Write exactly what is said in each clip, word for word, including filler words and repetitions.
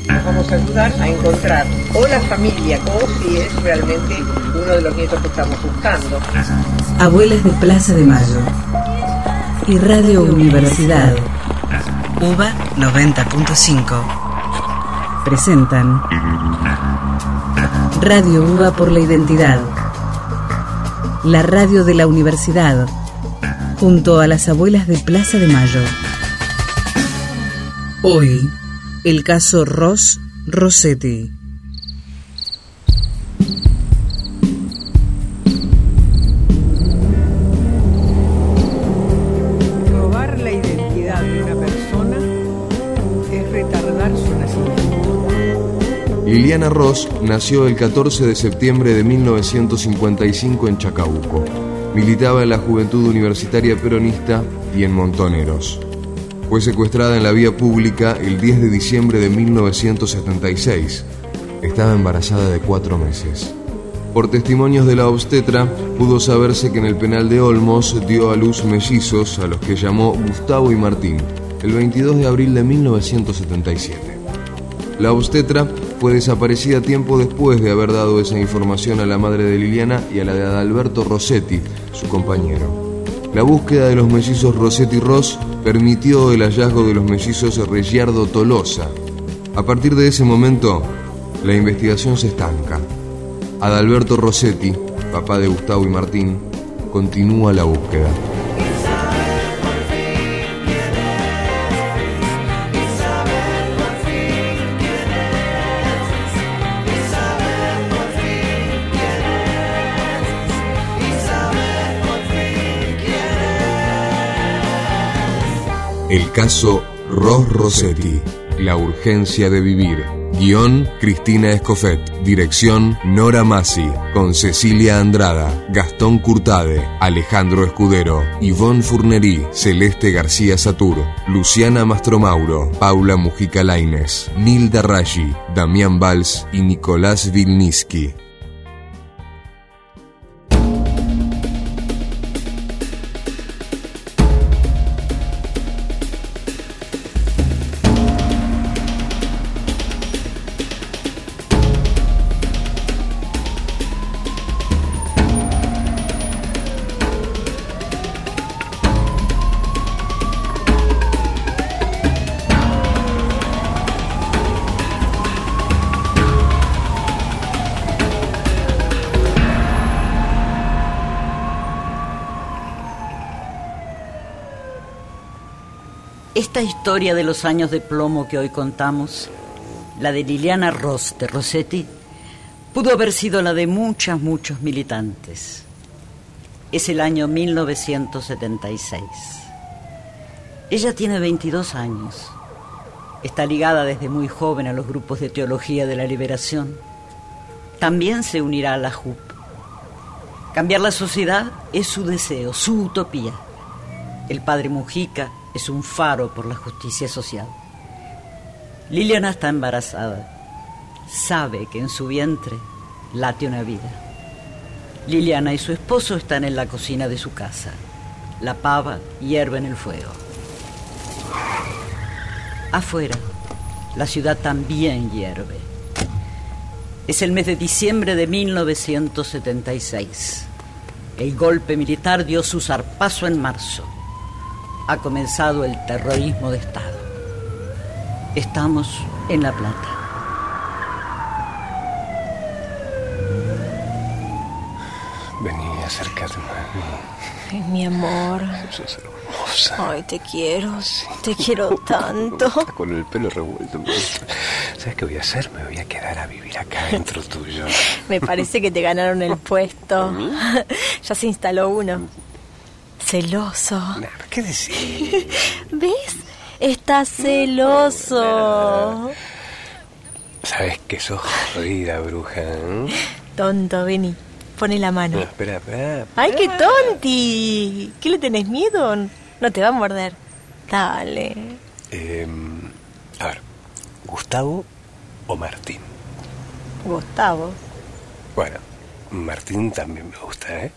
Nos vamos a ayudar a encontrar o la familia o si es realmente uno de los nietos que estamos buscando. Abuelas de Plaza de Mayo y Radio Universidad UBA noventa punto cinco presentan Radio UBA por la Identidad, la radio de la universidad, junto a las abuelas de Plaza de Mayo. Hoy, el caso Ros Rossetti. Robar la identidad de una persona es retardar su nacimiento. Liliana Ros nació el catorce de septiembre de mil novecientos cincuenta y cinco en Chacabuco. Militaba en la Juventud Universitaria Peronista y en Montoneros. Fue secuestrada en la vía pública el diez de diciembre de mil novecientos setenta y seis. Estaba embarazada de cuatro meses. Por testimonios de la obstetra, pudo saberse que en el penal de Olmos dio a luz mellizos a los que llamó Gustavo y Martín, el veintidós de abril de mil novecientos setenta y siete. La obstetra fue desaparecida tiempo después de haber dado esa información a la madre de Liliana y a la de Adalberto Rossetti, su compañero. La búsqueda de los mellizos Rossetti Ros permitió el hallazgo de los mellizos Reggiardo Tolosa. A partir de ese momento, la investigación se estanca. Adalberto Rossetti, papá de Gustavo y Martín, continúa la búsqueda. El caso Ros Rossetti, la urgencia de vivir. Guión, Cristina Escofet. Dirección, Nora Massi. Con Cecilia Andrada, Gastón Curtade, Alejandro Escudero, Ivonne Furnerí, Celeste García Satur, Luciana Mastromauro, Paula Mujica Lainez, Nilda Raji, Damián Valls y Nicolás Vilniski. Esta historia de los años de plomo que hoy contamos, la de Liliana Ros de Rossetti, pudo haber sido la de muchas, muchos militantes. Es el año mil novecientos setenta y seis. Ella tiene veintidós años. Está ligada desde muy joven a los grupos de teología de la liberación. También se unirá a la J U P. Cambiar la sociedad es su deseo, su utopía. El padre Mujica es un faro por la justicia social. Liliana está embarazada. Sabe que en su vientre late una vida. Liliana y su esposo están en la cocina de su casa. La pava hierve en el fuego. Afuera, la ciudad también hierve. Es el mes de diciembre de mil novecientos setenta y seis. El golpe militar dio su zarpazo en marzo. Ha comenzado el terrorismo de Estado. Estamos en La Plata. Vení, acércate más. Ay, mi amor. Sos hermosa. Ay, te quiero. Sí. Te quiero tanto. Con el pelo revuelto. ¿Sabes qué voy a hacer? Me voy a quedar a vivir acá dentro tuyo. Me parece que te ganaron el puesto. Ya se instaló uno. Celoso. Nah, ¿qué decís? ¿Ves? Estás celoso. Sabes que sos jodida, bruja, ¿eh? Tonto, vení. Pone la mano. No, espera, espera, espera. ¡Ay, qué tonti! ¿Qué le tenés miedo? No te va a morder. Dale. Eh, a ver, ¿Gustavo o Martín? Gustavo. Bueno, Martín también me gusta, ¿eh?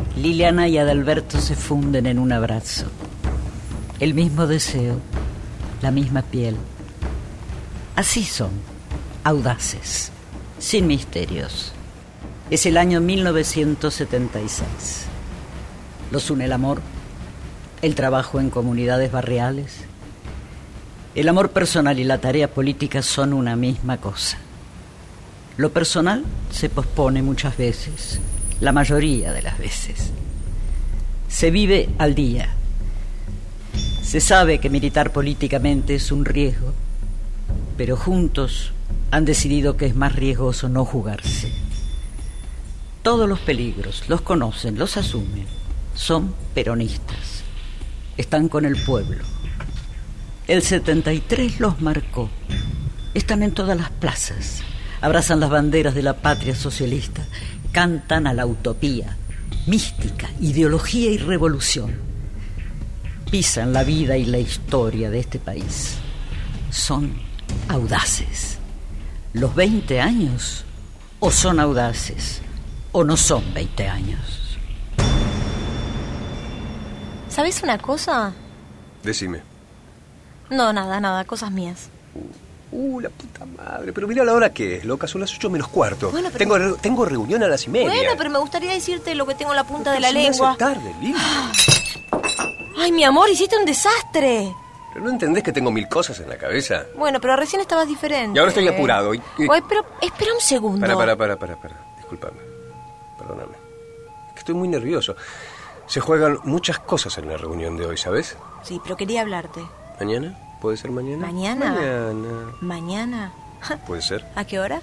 Liliana y Adalberto se funden en un abrazo. El mismo deseo, la misma piel. Así son, audaces, sin misterios. Es el año mil novecientos setenta y seis. Los une el amor, el trabajo en comunidades barriales. El amor personal y la tarea política son una misma cosa. Lo personal se pospone muchas veces, la mayoría de las veces. Se vive al día. Se sabe que militar políticamente es un riesgo, pero juntos han decidido que es más riesgoso no jugarse. Todos los peligros los conocen, los asumen. Son peronistas. Están con el pueblo. El setenta y tres los marcó. Están en todas las plazas. Abrazan las banderas de la patria socialista. Cantan a la utopía, mística, ideología y revolución. Pisan la vida y la historia de este país. Son audaces. Los veinte años o son audaces o no son veinte años. ¿Sabes una cosa? Decime. No, nada, nada, cosas mías. Uh, la puta madre. Pero mira la hora que es, loca. Son las ocho menos cuarto. Bueno, pero... tengo, re- tengo reunión a las y media. Bueno, pero me gustaría decirte lo que tengo en la punta de la Se me hace lengua. tarde, Lili. Ay, mi amor, hiciste un desastre. ¿Pero no entendés que tengo mil cosas en la cabeza? Bueno, pero recién estabas diferente. Y ahora estoy apurado. Y, y... Oye, pero espera un segundo. Para, para, para, para, para. Discúlpame. Perdóname. Es que estoy muy nervioso. Se juegan muchas cosas en la reunión de hoy, ¿sabes? Sí, pero quería hablarte. ¿Mañana? ¿Puede ser mañana? ¿Mañana? Mañana. ¿Mañana? ¿Puede ser? ¿A qué hora?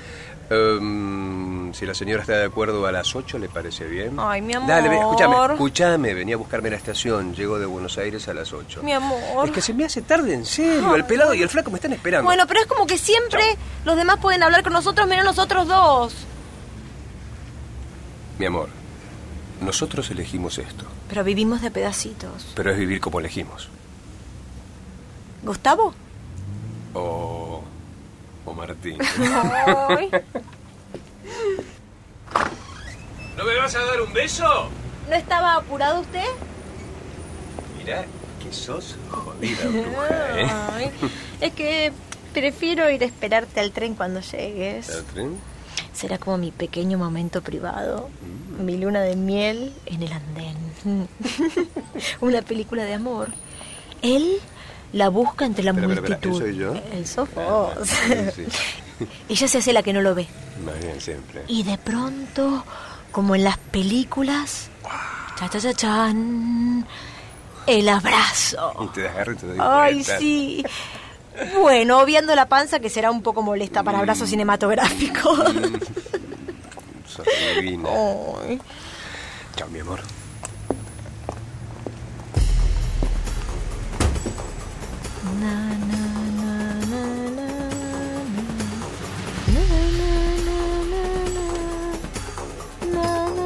Um, si la señora está de acuerdo a las ocho, ¿le parece bien? Ay, mi amor. Dale, ve, escúchame, escúchame. Vení a buscarme a la estación. Llego de Buenos Aires a las ocho. Mi amor. Es que se me hace tarde, en serio. El pelado y el flaco me están esperando. Bueno, pero es como que siempre Chao. Los demás pueden hablar con nosotros menos nosotros dos. Mi amor, nosotros elegimos esto. Pero vivimos de pedacitos. Pero es vivir como elegimos. ¿Gustavo? O... o Martín. Ay. ¿No me vas a dar un beso? ¿No estaba apurado usted? Mirá que sos jodida, bruja, ¿eh? Ay, es que prefiero ir a esperarte al tren cuando llegues. ¿Al tren? Será como mi pequeño momento privado, mm. mi luna de miel en el andén. Una película de amor. Él la busca entre la espera, multitud. Espera, espera. ¿Él soy yo? Él sos vos. Ah, sí, sí. Ella se hace la que no lo ve. Más bien, siempre. Y de pronto, como en las películas, cha cha cha chan, el abrazo. Y te agarro y te doy Ay, vuelta. sí. Bueno, obviando la panza, que será un poco molesta para abrazos cinematográficos. Mm. Sos divina. Ay. Chao, mi amor. Na, na, na, na, na, na, na, na, na, na.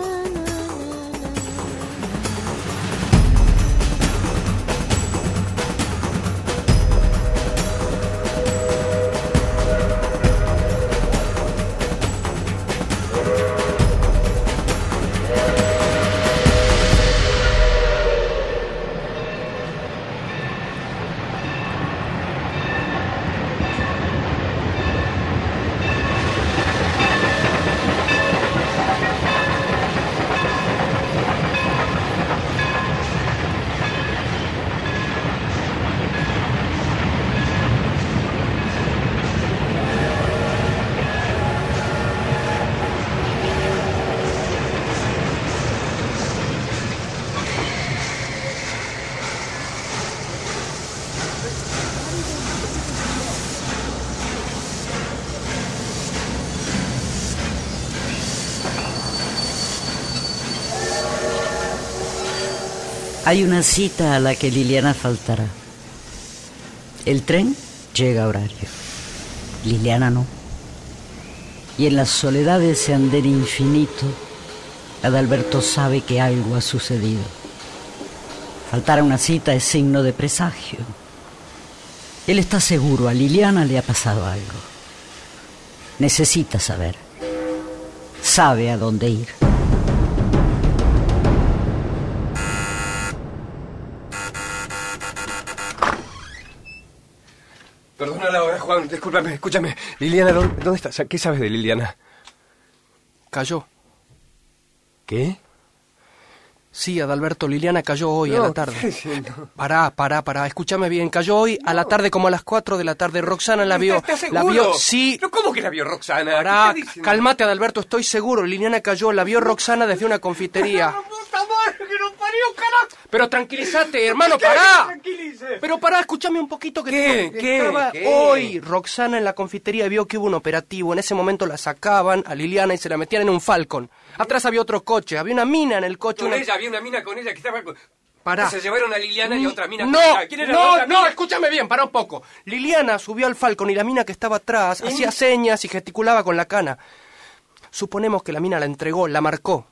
Hay una cita a la que Liliana faltará. El tren llega a horario. Liliana no. Y en la soledad de ese andén infinito, Adalberto sabe que algo ha sucedido. Faltar a una cita es signo de presagio. Él está seguro, a Liliana le ha pasado algo. Necesita saber. Sabe a dónde ir. Perdona la hora, Juan, discúlpame, escúchame. Liliana, ¿dónde, dónde estás? ¿Qué sabes de Liliana? Cayó. ¿Qué? Sí, Adalberto, Liliana cayó hoy no, a la tarde. ¿qué diciendo? Pará, pará, pará, escúchame bien. Cayó hoy no. a la tarde, como a las cuatro de la tarde. Roxana la vio. ¿Estás seguro? La vio, sí. ¿Pero cómo que la vio Roxana? Pará, calmate, Adalberto, estoy seguro. Liliana cayó, la vio Roxana desde una confitería. ¡Puta madre, que no parió, carajo! Pero tranquilízate, hermano, pará. Tranquilice. Pero pará, escúchame un poquito que ¿Qué? te... ¿Qué? Estaba ¿Qué? hoy Roxana en la confitería vio que hubo un operativo. En ese momento la sacaban a Liliana y se la metían en un Falcon. Atrás había otro coche, había una mina en el coche. Con una... ella, había una mina con ella que estaba... Pará. Se llevaron a Liliana y a otra mina no, con ella. ¿Quién era no, la otra no, mina? escúchame bien, pará un poco. Liliana subió al Falcon y la mina que estaba atrás ¿Eh? hacía señas y gesticulaba con la cana. Suponemos que la mina la entregó, la marcó.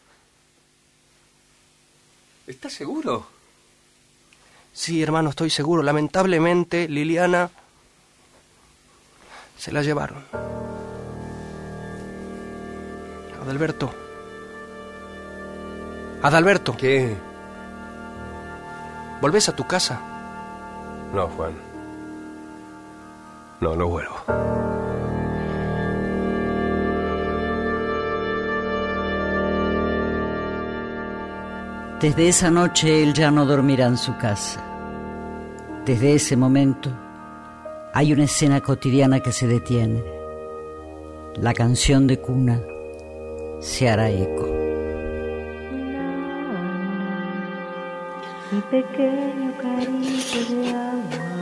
¿Estás seguro? Sí, hermano, estoy seguro. Lamentablemente, Liliana se la llevaron. Adalberto. Adalberto. ¿Qué? ¿Volvés a tu casa? No, Juan. No, no vuelvo. Desde esa noche él ya no dormirá en su casa. Desde ese momento hay una escena cotidiana que se detiene. La canción de cuna se hará eco. Mi pequeño carito de agua.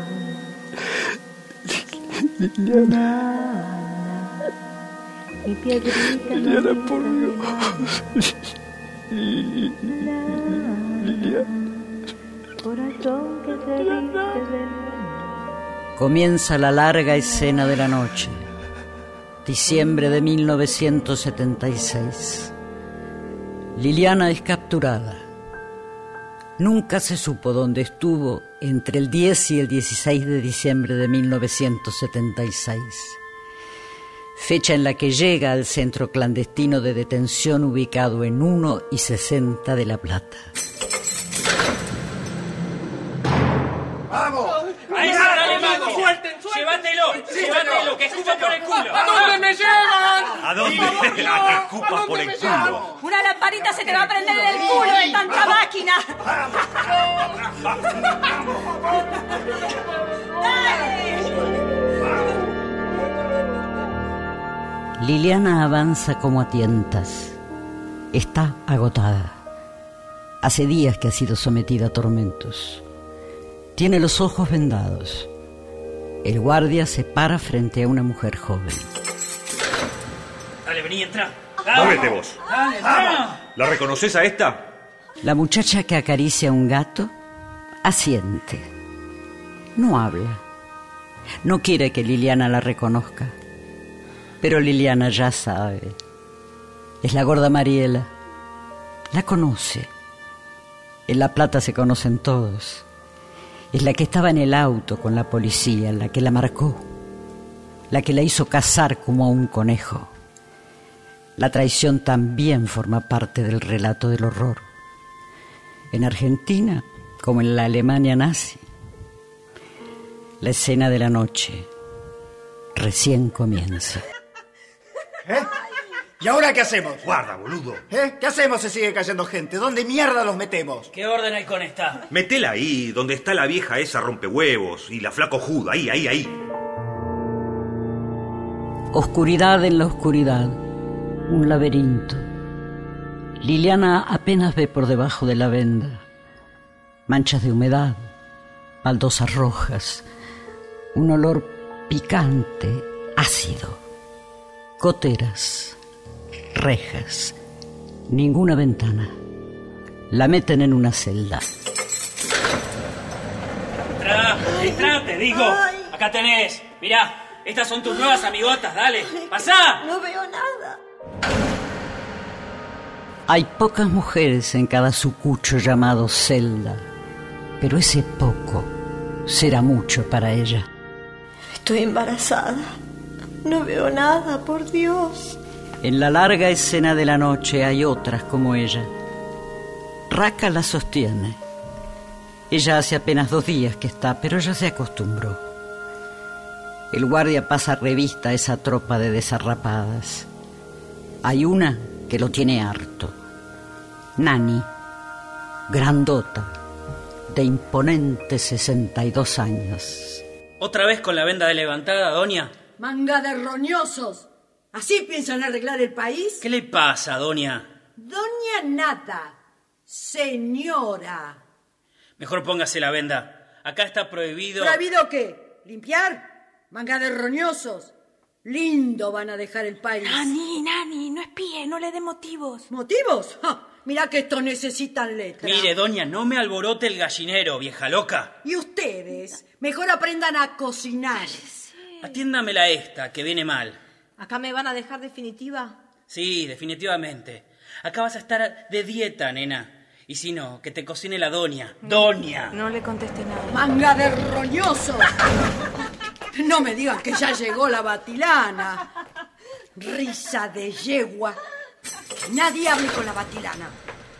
Liliana. Mi piedrita. Liliana, por Dios. Corazón que te viste de Comienza la larga escena de la noche. Diciembre de mil novecientos setenta y seis. Liliana es capturada. Nunca se supo dónde estuvo entre el diez y el dieciséis de diciembre de mil novecientos setenta y seis. Fecha en la que llega al centro clandestino de detención ubicado en uno y sesenta de La Plata. ¡Vamos! ¡Ahí está, dale, mago! ¡Suelten, suelten! ¡Llévatelo! Sí, ¡llévatelo! ¡Que escupa por el culo! ¿A dónde me llevan? ¿A dónde? ¡A que escupa por el culo! Una lamparita se te va a prender en el culo de tanta máquina. Liliana avanza como a tientas. Está agotada. Hace días que ha sido sometida a tormentos. Tiene los ojos vendados. El guardia se para frente a una mujer joven. Dale, vení, entra. Móvete vos. Dale, entra. ¿La reconoces a esta? La muchacha que acaricia a un gato asiente. No habla. No quiere que Liliana la reconozca. Pero Liliana ya sabe. Es la gorda Mariela. La conoce. En La Plata se conocen todos. Es la que estaba en el auto con la policía, la que la marcó, la que la hizo cazar como a un conejo. La traición también forma parte del relato del horror. En Argentina, como en la Alemania nazi, la escena de la noche recién comienza. ¿Eh? ¿Y ahora qué hacemos? Guarda, boludo. ¿Eh? ¿Qué hacemos si sigue cayendo gente? ¿Dónde mierda los metemos? ¿Qué orden hay con esta? Metela ahí, donde está la vieja esa rompehuevos y la flaco juda. Ahí, ahí, ahí. Oscuridad en la oscuridad. Un laberinto. Liliana apenas ve por debajo de la venda. Manchas de humedad, baldosas rojas, un olor picante, ácido. Goteras, rejas, ninguna ventana. La meten en una celda. Entra, entra, te digo. Acá tenés. Mirá, estas son tus nuevas amigotas, dale. ¡Pasá! No veo nada. Hay pocas mujeres en cada sucucho llamado celda, pero ese poco será mucho para ella. Estoy embarazada. No veo nada, por Dios. En la larga escena de la noche hay otras como ella. Raca la sostiene. Ella hace apenas dos días que está, pero ya se acostumbró. El guardia pasa revista a esa tropa de desarrapadas. Hay una que lo tiene harto. Nani, grandota, de imponentes sesenta y dos años. ¿Otra vez con la venda levantada, doña? Manga de roñosos. ¿Así piensan arreglar el país? ¿Qué le pasa, doña? Doña Nata, señora. Mejor póngase la venda. Acá está prohibido... ¿Prohibido qué? ¿Limpiar? Manga de roñosos. Lindo van a dejar el país. Nani, Nani, no espíe, no le dé motivos. ¿Motivos? ¡Ja! Mirá que estos necesitan letra. Mire, doña, no me alborote el gallinero, vieja loca. Y ustedes, mejor aprendan a cocinar. Atiéndamela esta, que viene mal. ¿Acá me van a dejar definitiva? Sí, definitivamente. Acá vas a estar de dieta, nena. Y si no, que te cocine la doña. ¡Doña! No le contesté nada. ¡Manga de roñosos! No me digan que ya llegó la batilana. Risa de yegua. Nadie hable con la batilana.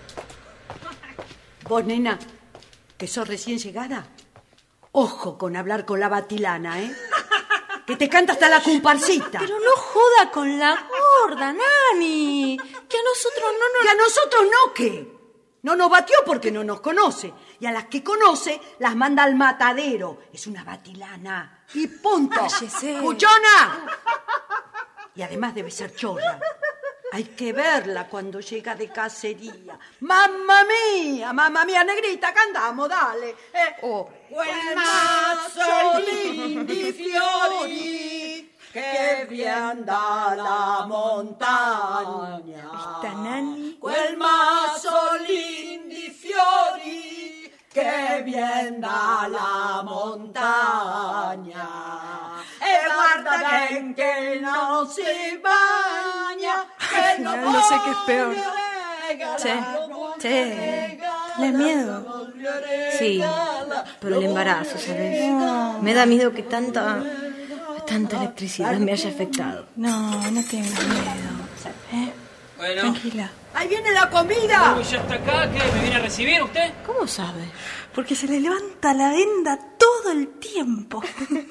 Vos, nena, que sos recién llegada, ojo con hablar con la batilana, ¿eh? Que te canta hasta la comparsita. Pero no joda con la gorda, Nani. Que a nosotros no nos... ¿Que a nosotros no qué? No nos batió porque no nos conoce. Y a las que conoce las manda al matadero. Es una batilana. Y punto. Cállese. ¡Cuchona! Y además debe ser chorra. Hay que verla cuando llega de cacería. ¡Mamma mía! ¡Mamma mía, negrita! ¡Cantamos, dale! Eh. Oh. Quel mazzolin di fiori che vien dalla montagna. Esta Nani. Quel mazzolin di fiori che vien dalla montagna. E guarda bien que no se baña, que no, no, no sé qué es peor. Che, che, ¿le da miedo? Sí, por el embarazo, ¿sabes? No. Me da miedo que tanta, tanta electricidad me haya afectado. No, no tengas miedo. ¿Eh? Bueno. Tranquila. ¡Ahí viene la comida! Uy, ¿ya está acá? ¿Qué? ¿Me viene a recibir usted? ¿Cómo sabe? Porque se le levanta la venda todo el tiempo.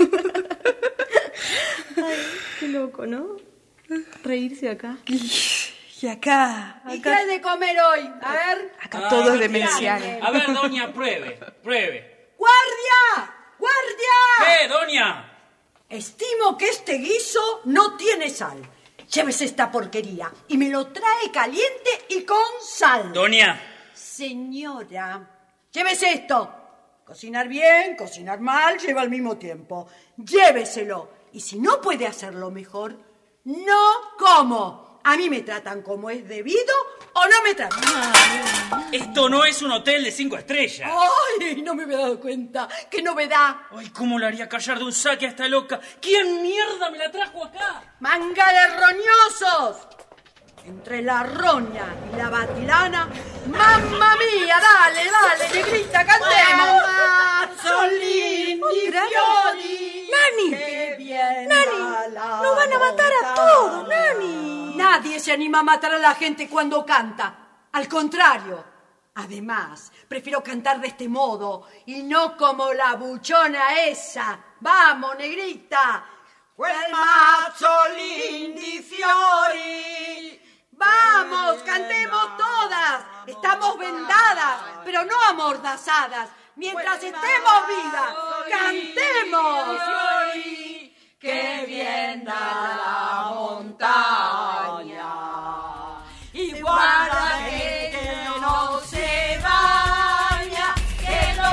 Ay, qué loco, ¿no? Reírse acá. Y acá, acá... ¿Y qué hay de comer hoy? A ver. Acá Ah, todo es no demencial. tiene. A ver, doña, pruebe, pruebe. ¡Guardia! ¡Guardia! ¿Qué, doña? Estimo que este guiso no tiene sal. Llévese esta porquería y me lo trae caliente y con sal. Doña. Señora, llévese esto. Cocinar bien, cocinar mal, lleva al mismo tiempo. Lléveselo. Y si no puede hacerlo mejor, no como. A mí me tratan como es debido o no me tratan. Esto no es un hotel de cinco estrellas. ¡Ay! No me había dado cuenta. ¡Qué novedad! Ay, ¿cómo la haría callar de un saque a esta loca? ¿Quién mierda me la trajo acá? ¡Manga de roñosos! Entre la roña y la batilana, ¡mamma mía! ¡Dale, dale, negrita, cantemos! ¡Mazzolin di fiori! ¡Nani! ¡Nani! ¡Nos van a matar a todos, Nani! Nadie se anima a matar a la gente cuando canta. Al contrario. Además, prefiero cantar de este modo y no como la buchona esa. ¡Vamos, negrita! ¡Quel mazzolin di fiori! ¡Vamos, cantemos todas! Estamos vendadas, pero no amordazadas. Mientras estemos vivas, cantemos. ¡Que bien da la montaña! Y guarda que, que no se baña, que no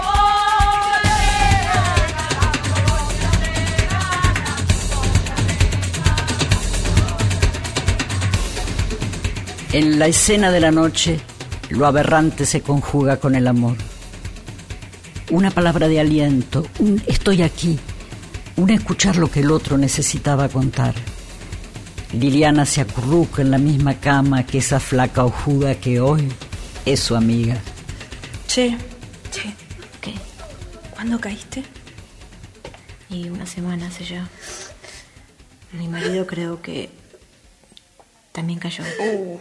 En la escena de la noche, lo aberrante se conjuga con el amor. Una palabra de aliento, un estoy aquí, un escuchar lo que el otro necesitaba contar. Liliana se acurruca en la misma cama que esa flaca ojuda que hoy es su amiga. Che, che, ¿qué? ¿Cuándo caíste? Y una semana hace ya. Mi marido creo que también cayó. Uh.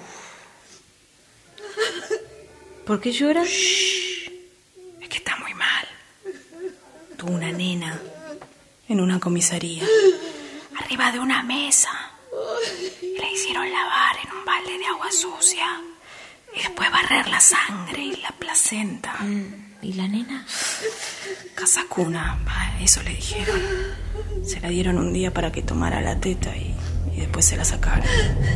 ¿Por qué lloras? Shh. Es que está muy mal. Tuvo una nena en una comisaría. arriba de una mesa. Le hicieron lavar en un balde de agua sucia. Y después barrer la sangre y la placenta. ¿Y la nena? Casacuna, eso le dijeron. Se la dieron un día para que tomara la teta y, y después se la sacaron.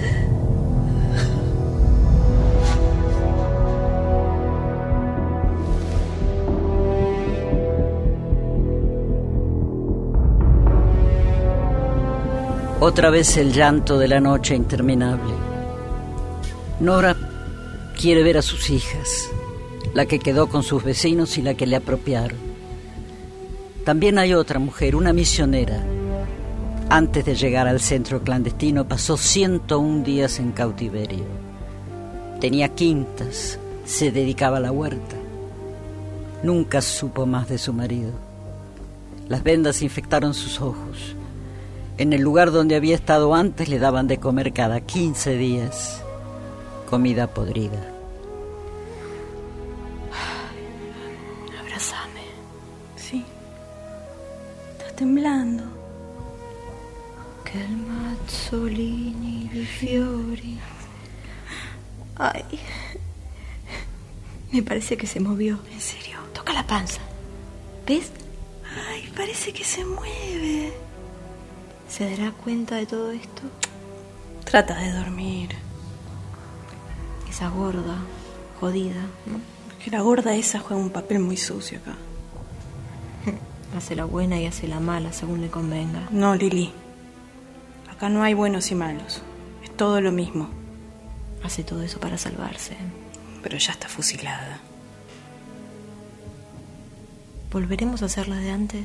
Otra vez el llanto de la noche interminable. Nora quiere ver a sus hijas, la que quedó con sus vecinos y la que le apropiaron. También hay otra mujer, una misionera. Antes de llegar al centro clandestino pasó ciento un días en cautiverio. Tenía quintas, se dedicaba a la huerta. Nunca supo más de su marido. Las vendas infectaron sus ojos. En el lugar donde había estado antes le daban de comer cada quince días comida podrida. Abrázame. Sí. Estás temblando. Que el mazzolini di fiori. Ay. Me parece que se movió. ¿En serio? Toca la panza. ¿Ves? Ay, parece que se mueve. ¿Se dará cuenta de todo esto? Trata de dormir. Esa gorda, jodida, ¿no? Porque la gorda esa juega un papel muy sucio acá. Hace la buena y hace la mala según le convenga. No, Lili. Acá no hay buenos y malos. Es todo lo mismo. Hace todo eso para salvarse. Pero ya está fusilada. ¿Volveremos a hacer la de antes?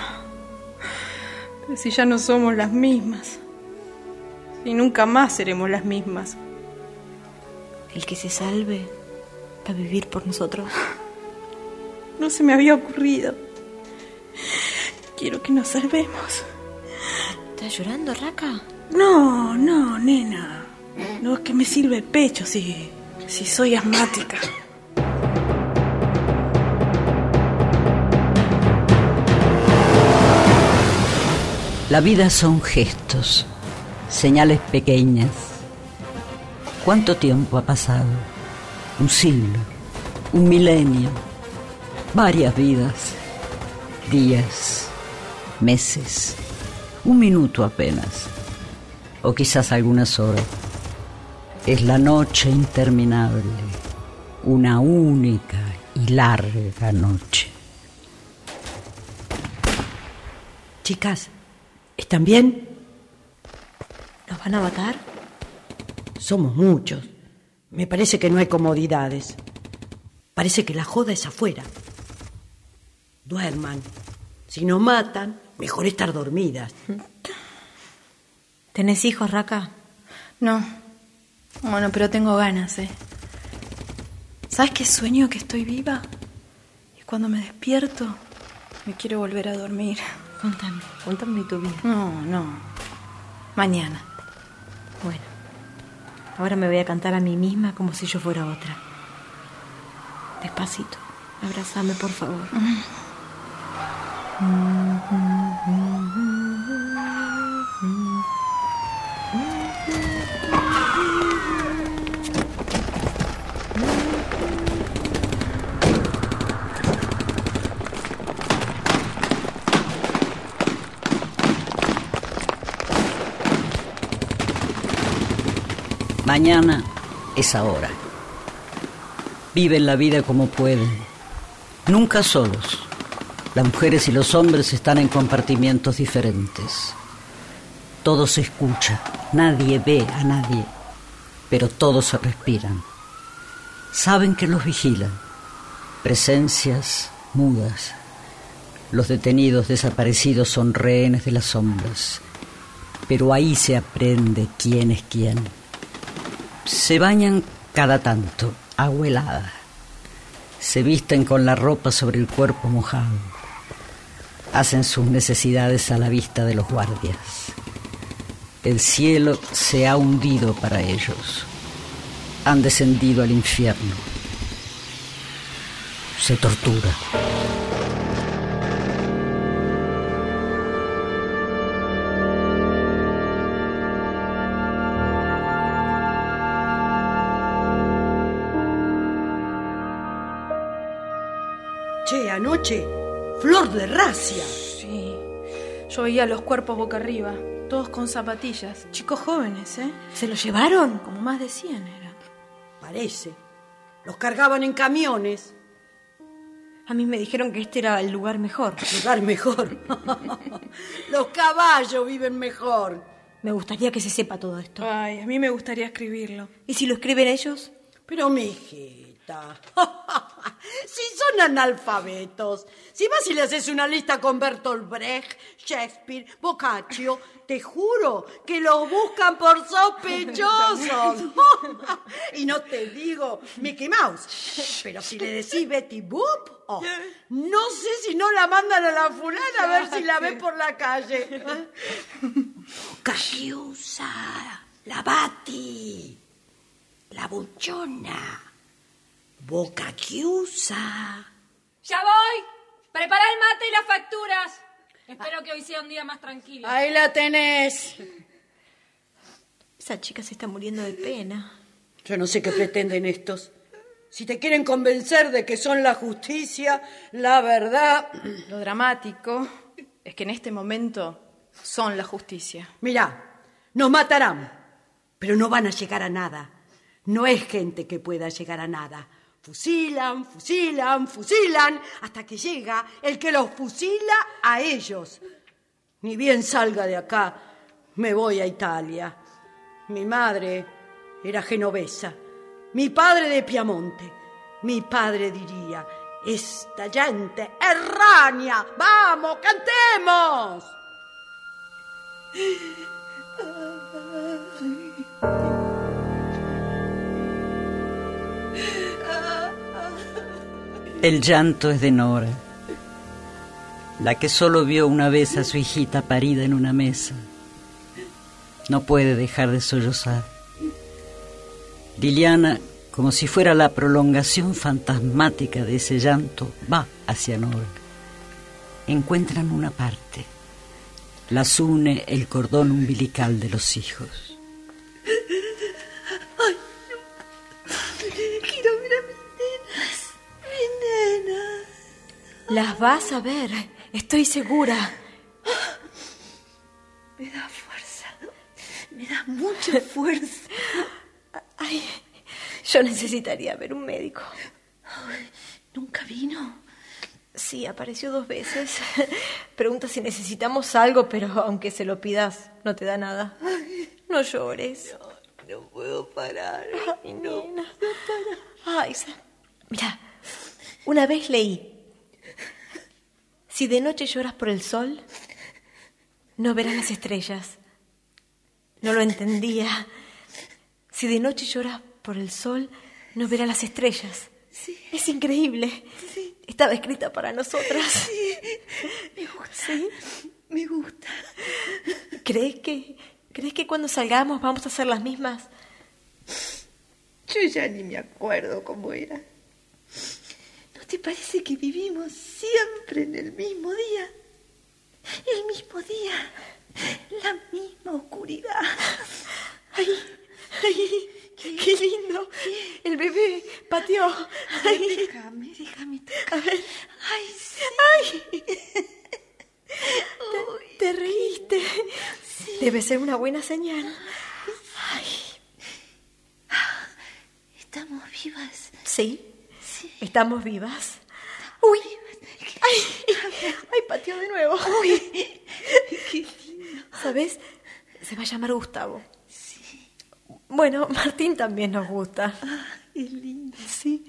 Pero si ya no somos las mismas. Si nunca más seremos las mismas. El que se salve va a vivir por nosotros. No se me había ocurrido. Quiero que nos salvemos. ¿Estás llorando, Raca? No, no, nena. No, es que me sirve el pecho si, si soy asmática. La vida son gestos, señales pequeñas. ¿Cuánto tiempo ha pasado? Un siglo, un milenio, varias vidas, días, meses, un minuto apenas, o quizás algunas horas. Es la noche interminable, una única y larga noche. Chicas, ¿están bien? ¿Nos van a matar? Somos muchos. Me parece que no hay comodidades. Parece que la joda es afuera. Duerman. Si nos matan, mejor estar dormidas. ¿Tenés hijos, Raca? No. Bueno, pero tengo ganas, ¿eh? ¿Sabes qué sueño que estoy viva? Y cuando me despierto, me quiero volver a dormir. Contame, contame tu vida. No, no. Mañana. Bueno, ahora me voy a cantar a mí misma como si yo fuera otra. Despacito, abrázame, por favor. Mañana es ahora. Viven la vida como pueden. Nunca solos. Las mujeres y los hombres están en compartimientos diferentes. Todo se escucha. Nadie ve a nadie. Pero todos se respiran. Saben que los vigilan. Presencias mudas. Los detenidos desaparecidos son rehenes de las sombras. Pero ahí se aprende quién es quién. Se bañan cada tanto, agua helada. Se visten con la ropa sobre el cuerpo mojado. Hacen sus necesidades a la vista de los guardias. El cielo se ha hundido para ellos. Han descendido al infierno. Se tortura. anoche, flor de racia. Sí, yo veía los cuerpos boca arriba, todos con zapatillas, chicos jóvenes, ¿eh? ¿Se los llevaron? Como más de cien eran. Parece. Los cargaban en camiones. A mí me dijeron que este era el lugar mejor. ¿Lugar mejor? Los caballos viven mejor. Me gustaría que se sepa todo esto. Ay, a mí me gustaría escribirlo. ¿Y si lo escriben ellos? Pero, mijita, si son analfabetos, si vas y le haces una lista con Bertolt Brecht, Shakespeare, Boccaccio, te juro que los buscan por sospechosos. Y no te digo Mickey Mouse, pero si le decís Betty Boop, oh, no sé si no la mandan a la fulana a ver si la ven por la calle. Boccacciusa, la Bati, la buchona, Boccacciusa. ¡Ya voy! Prepara el mate y las facturas. Espero que hoy sea un día más tranquilo. Ahí la tenés. Esa chica se está muriendo de pena. Yo no sé qué pretenden estos. Si te quieren convencer de que son la justicia, la verdad... Lo dramático es que en este momento son la justicia. Mirá, nos matarán, pero no van a llegar a nada. No es gente que pueda llegar a nada. Fusilan, fusilan, fusilan, hasta que llega el que los fusila a ellos. Ni bien salga de acá, me voy a Italia. Mi madre era genovesa, mi padre de Piamonte. Mi padre diría, esta gente erránea, ¡vamos, cantemos! El llanto es de Nora, la que solo vio una vez a su hijita parida en una mesa. No puede dejar de sollozar. Liliana, como si fuera la prolongación fantasmática de ese llanto, va hacia Nora. Encuentran una parte. Las une el cordón umbilical de los hijos. Ay, no. Quiero ver a mis nenas. Mis nenas. Las vas a ver, estoy segura. Me da fuerza. Me da mucha fuerza. Ay, yo necesitaría ver un médico. Ay, ¿nunca vino? Sí, apareció dos veces. Pregunta si necesitamos algo, pero aunque se lo pidas, no te da nada. No llores. No, no puedo parar. Ay, no nena. puedo parar. Ay, mira, una vez leí: si de noche lloras por el sol, no verás las estrellas. No lo entendía. Si de noche lloras por el sol, no verás las estrellas. Sí. Es increíble. Sí. Estaba escrita para nosotras. Sí. Me gusta. ¿Sí? Me gusta. ¿Crees que, ¿Crees que cuando salgamos vamos a hacer las mismas? Yo ya ni me acuerdo cómo era. ¿No te parece que vivimos siempre en el mismo día? El mismo día. La misma oscuridad. Ay, ay, qué, qué lindo. El bebé pateó. Ay, déjame, déjame. A ver. Ay, sí. Ay. Te, te reíste. Sí. Debe ser una buena señal. Ay. ¿Estamos vivas? Sí. Sí. Estamos vivas. Uy. Ay, ay, pateó de nuevo. Uy. Qué lindo. ¿Sabes? Se va a llamar Gustavo. Sí. Bueno, Martín también nos gusta. Ah, es lindo. Sí.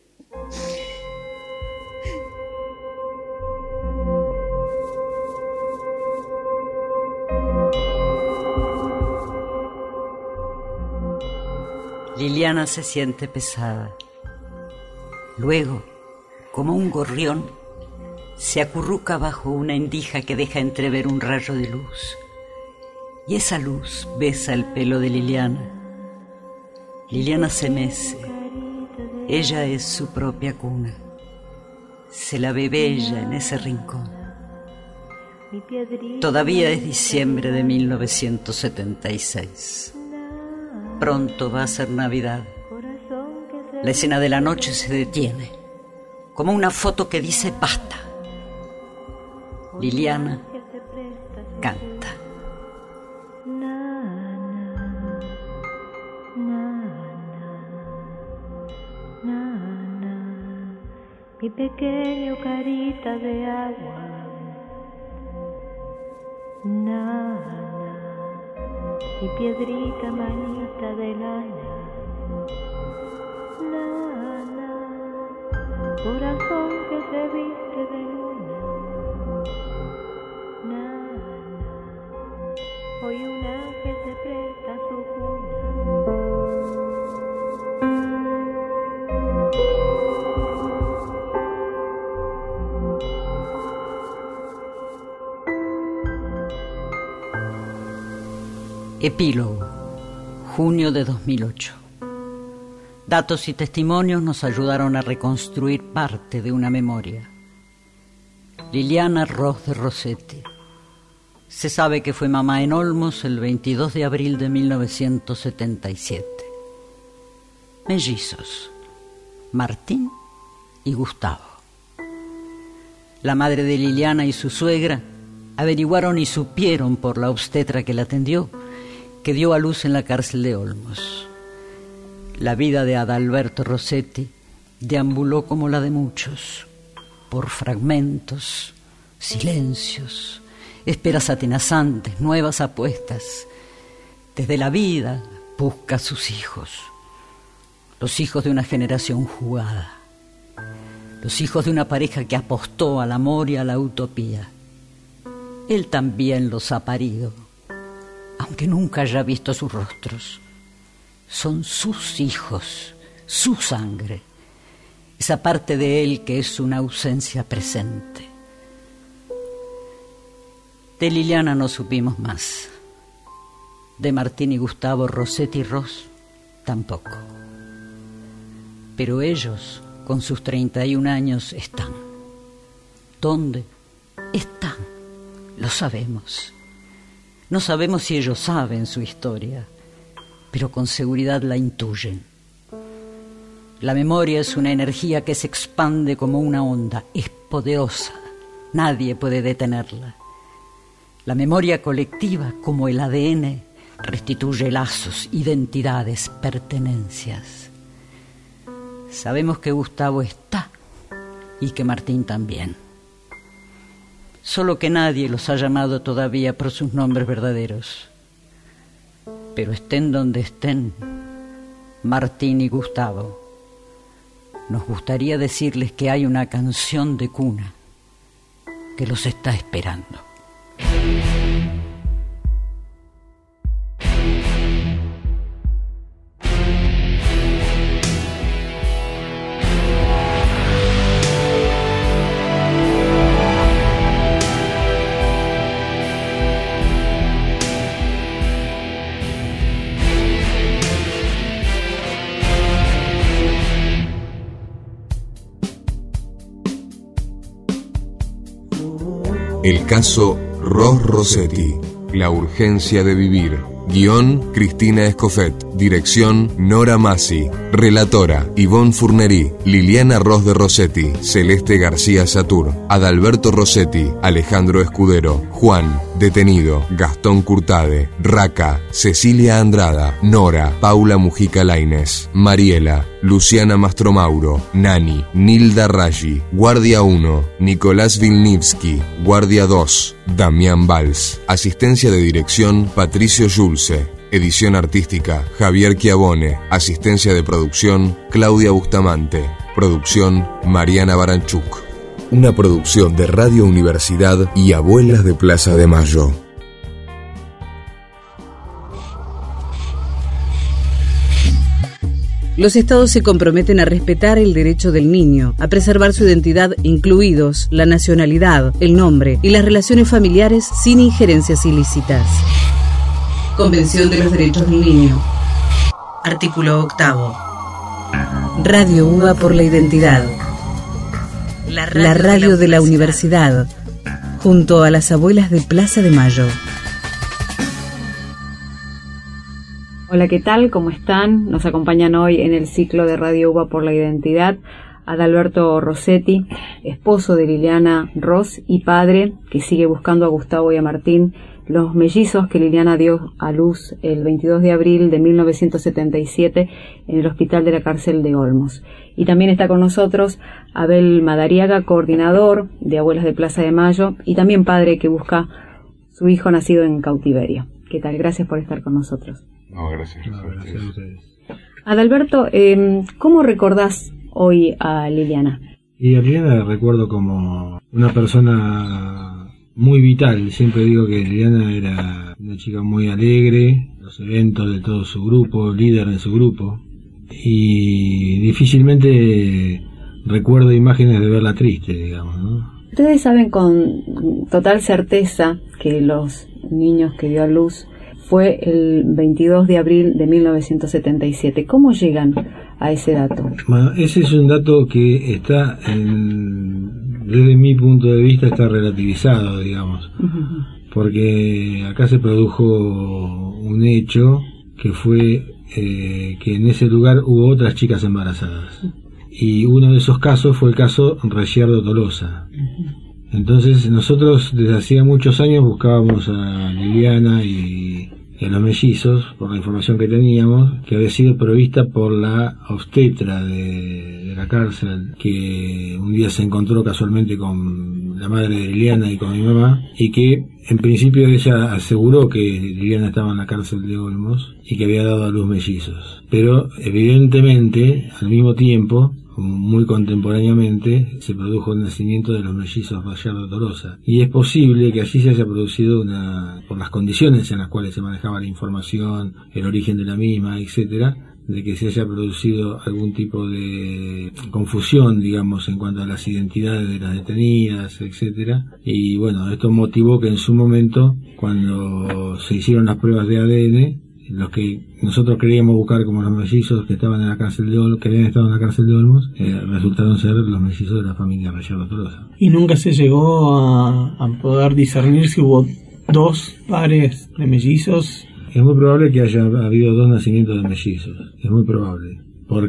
Liliana se siente pesada. Luego, como un gorrión, se acurruca bajo una endija que deja entrever un rayo de luz. Y esa luz besa el pelo de Liliana. Liliana se mece. Ella es su propia cuna. Se la ve bella en ese rincón. Todavía es diciembre de mil novecientos setenta y seis. Pronto va a ser Navidad. La escena de la noche se detiene. como una foto que dice basta. Liliana canta. Mi pequeño carita de agua, nana, mi piedrita manita de lana, nana, corazón que se viste de luna, nana, hoy un ángel se presta a su cuna. Epílogo, junio de dos mil ocho. Datos y testimonios nos ayudaron a reconstruir parte de una memoria. Liliana Ros de Rossetti. Se sabe que fue mamá en Olmos el veintidós de abril de mil novecientos setenta y siete. Mellizos, Martín y Gustavo. La madre de Liliana y su suegra averiguaron y supieron por la obstetra que la atendió que dio a luz en la cárcel de Olmos. La vida de Adalberto Rossetti deambuló como la de muchos, por fragmentos, silencios, esperas atenazantes, nuevas apuestas. Desde la vida busca a sus hijos, los hijos de una generación jugada, los hijos de una pareja que apostó al amor y a la utopía. Él también los ha parido, aunque nunca haya visto sus rostros. Son sus hijos, su sangre, esa parte de él que es una ausencia presente. De Liliana no supimos más. De Martín y Gustavo Rossetti Ros tampoco. Pero ellos, con sus treinta y un años, están. ¿Dónde? Están. Lo sabemos. No sabemos si ellos saben su historia, pero con seguridad la intuyen. La memoria es una energía que se expande como una onda, es poderosa, nadie puede detenerla. La memoria colectiva, como el A D N, restituye lazos, identidades, pertenencias. Sabemos que Gustavo está y que Martín también. Solo que nadie los ha llamado todavía por sus nombres verdaderos. Pero estén donde estén, Martín y Gustavo, nos gustaría decirles que hay una canción de cuna que los está esperando. El caso Ros Rossetti, la urgencia de vivir. Guión, Cristina Escofet. Dirección, Nora Masi. Relatora, Ivonne Fournery. Liliana Ros de Rossetti. Celeste García Satur. Adalberto Rossetti. Alejandro Escudero. Juan, detenido. Gastón Curtade. Raca, Cecilia Andrada. Nora, Paula Mujica Lainez. Mariela, Luciana Mastromauro. Nani, Nilda Raggi. Guardia uno, Nicolás Vilnivsky. Guardia dos, Damián Valls. Asistencia de dirección, Patricio Julce. Edición artística, Javier Chiavone. Asistencia de producción, Claudia Bustamante. Producción, Mariana Baranchuk. Una producción de Radio Universidad y Abuelas de Plaza de Mayo. Los estados se comprometen a respetar el derecho del niño, a preservar su identidad, incluidos la nacionalidad, el nombre y las relaciones familiares sin injerencias ilícitas. Convención de los Derechos del Niño. Artículo octavo. Radio U B A por la identidad. La radio, la radio de la universidad, junto a las abuelas de Plaza de Mayo. Hola, ¿qué tal? ¿Cómo están? Nos acompañan hoy en el ciclo de Radio U B A por la identidad Adalberto Rossetti, esposo de Liliana Ross y padre que sigue buscando a Gustavo y a Martín, los mellizos que Liliana dio a luz el veintidós de abril de mil novecientos setenta y siete en el hospital de la cárcel de Olmos. Y también está con nosotros Abel Madariaga, coordinador de Abuelas de Plaza de Mayo y también padre que busca su hijo nacido en cautiverio. ¿Qué tal? Gracias por estar con nosotros. No, gracias. No, gracias a ustedes. Adalberto, eh, ¿cómo recordás hoy a Liliana? Y a Liliana la recuerdo como una persona muy vital. Siempre digo que Liliana era una chica muy alegre, los eventos de todo su grupo, líder de su grupo, y difícilmente recuerdo imágenes de verla triste, digamos, ¿no? Ustedes saben con total certeza que los niños que dio a luz fue el veintidós de abril de mil novecientos setenta y siete. ¿Cómo llegan a ese dato? Bueno, ese es un dato que está, en, desde mi punto de vista, está relativizado, digamos. Uh-huh. Porque acá se produjo un hecho que fue eh, que en ese lugar hubo otras chicas embarazadas. Uh-huh. Y uno de esos casos fue el caso Reyardo Tolosa. Uh-huh. Entonces nosotros desde hacía muchos años buscábamos a Liliana y, y a los mellizos por la información que teníamos, que había sido provista por la obstetra de, de la cárcel, que un día se encontró casualmente con la madre de Liliana y con mi mamá, y que en principio ella aseguró que Liliana estaba en la cárcel de Olmos y que había dado a luz mellizos. Pero evidentemente, al mismo tiempo, muy contemporáneamente, se produjo el nacimiento de los mellizos Reyardo Tolosa, y es posible que allí se haya producido una, por las condiciones en las cuales se manejaba la información, el origen de la misma, etcétera, de que se haya producido algún tipo de confusión, digamos, en cuanto a las identidades de las detenidas, etcétera. Y bueno, esto motivó que en su momento, cuando se hicieron las pruebas de A D N, los que nosotros queríamos buscar como los mellizos que estaban en la cárcel de Olmos, que habían estado en la cárcel de Olmos, eh, resultaron ser los mellizos de la familia Reyardo Tolosa. ¿Y nunca se llegó a, a poder discernir si hubo dos pares de mellizos? Es muy probable que haya habido dos nacimientos de mellizos, es muy probable,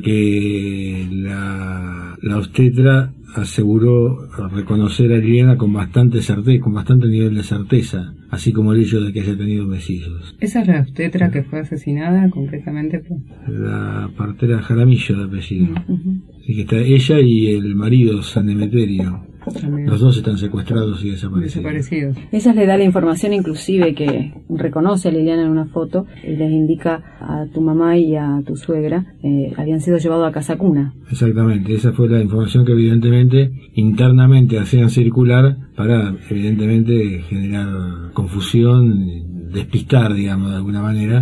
porque la, la obstetra aseguró reconocer a Liliana con bastante certeza, con bastante nivel de certeza, así como el hecho de que haya tenido mellizos. ¿Esa es la obstetra que fue asesinada concretamente? La partera Jaramillo de apellido. Uh-huh. Así que está ella y el marido San Demeterio. También. Los dos están secuestrados y desaparecidos. desaparecidos. Ella le da la información inclusive que reconoce a Liliana en una foto y les indica a tu mamá y a tu suegra eh, habían sido llevados a Casa Cuna. Exactamente, esa fue la información que evidentemente internamente hacían circular para evidentemente generar confusión, despistar, digamos, de alguna manera,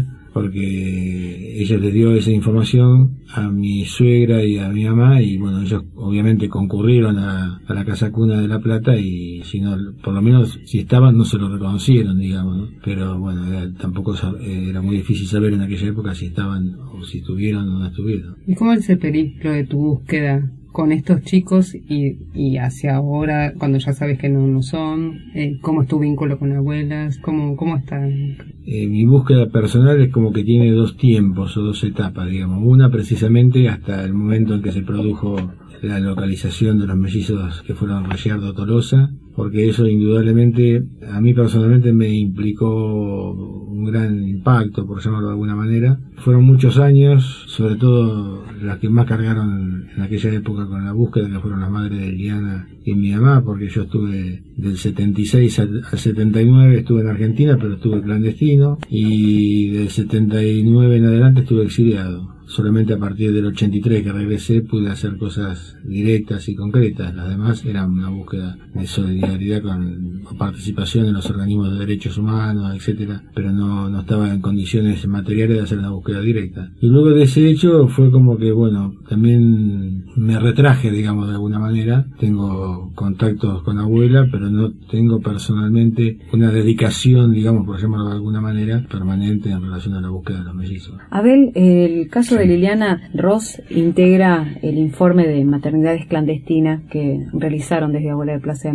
porque ella les dio esa información a mi suegra y a mi mamá, y bueno, ellos obviamente concurrieron a, a la Casa Cuna de La Plata, y si no, por lo menos si estaban no se lo reconocieron, digamos, ¿no? Pero bueno, era, tampoco era muy difícil saber en aquella época si estaban o si estuvieron o no estuvieron. ¿Y cómo es el periplo de tu búsqueda con estos chicos y, y hacia ahora, cuando ya sabes que no, no son? Eh, ¿Cómo es tu vínculo con abuelas? ¿Cómo, cómo está? Eh, mi búsqueda personal es como que tiene dos tiempos o dos etapas, digamos. Una precisamente hasta el momento en que se produjo la localización de los mellizos que fueron Reyardo Tolosa, porque eso indudablemente a mí personalmente me implicó un gran impacto, por llamarlo de alguna manera. Fueron muchos años, sobre todo las que más cargaron en aquella época con la búsqueda, que fueron las madres de Liliana y mi mamá, porque yo estuve del setenta y seis al setenta y nueve estuve en Argentina, pero estuve clandestino, y del setenta y nueve en adelante estuve exiliado. Solamente a partir del ochenta y tres que regresé pude hacer cosas directas y concretas. Las demás eran una búsqueda de solidaridad con, con participación en los organismos de derechos humanos, etcétera, pero no, no estaba en condiciones materiales de hacer una búsqueda directa. Y luego de ese hecho fue como que, bueno, también me retraje, digamos, de alguna manera. Tengo contactos con abuela, pero no tengo personalmente una dedicación, digamos, por llamarlo de alguna manera, permanente en relación a la búsqueda de los mellizos. Abel, el caso de Liliana Ross integra el informe de maternidades clandestinas que realizaron desde Abuela de Plaza de Mayo.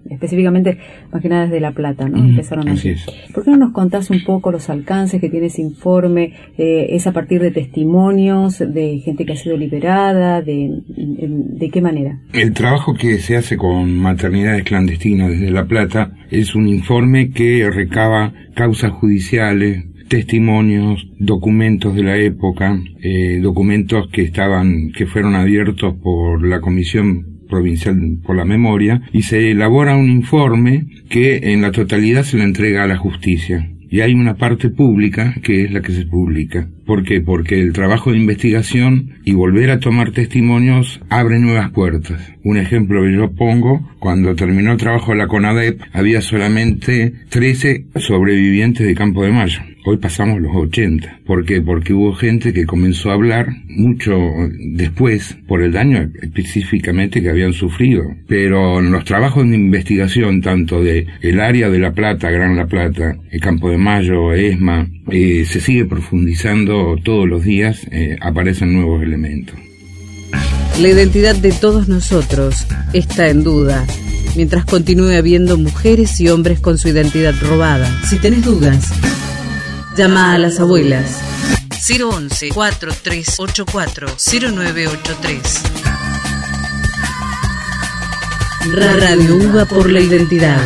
específicamente, más que nada desde La Plata, ¿no? Mm, Empezaron así así. es. ¿Por qué no nos contás un poco los alcances que tiene ese informe? Eh, ¿Es a partir de testimonios de gente que ha sido liberada? ¿De, de, de qué manera? El trabajo que se hace con maternidades clandestinas desde La Plata es un informe que recaba causas judiciales, testimonios, documentos de la época, eh, documentos que estaban, que fueron abiertos por la Comisión Provincial por la Memoria, y se elabora un informe que en la totalidad se le entrega a la justicia. Y hay una parte pública que es la que se publica. ¿Por qué? Porque el trabajo de investigación y volver a tomar testimonios abre nuevas puertas. Un ejemplo que yo pongo, cuando terminó el trabajo de la CONADEP, había solamente trece sobrevivientes de Campo de Mayo. Hoy pasamos los ochenta. ¿Por qué? Porque hubo gente que comenzó a hablar mucho después por el daño específicamente que habían sufrido. Pero en los trabajos de investigación, tanto de el área de La Plata, Gran La Plata, el Campo de Mayo, ESMA, eh, se sigue profundizando todos los días, eh, aparecen nuevos elementos. La identidad de todos nosotros está en duda, mientras continúe habiendo mujeres y hombres con su identidad robada. Si tenés dudas, llama a las abuelas. cero once, cuatro tres ocho cuatro, cero nueve ocho tres. Radio UBA por la identidad.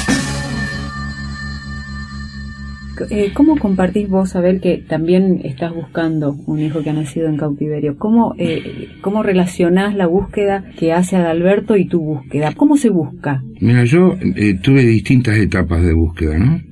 Eh, ¿Cómo compartís vos, Abel, que también estás buscando un hijo que ha nacido en cautiverio? ¿Cómo, eh, cómo relacionás la búsqueda que hace Adalberto y tu búsqueda? ¿Cómo se busca? Mira, yo eh, tuve distintas etapas de búsqueda, ¿no?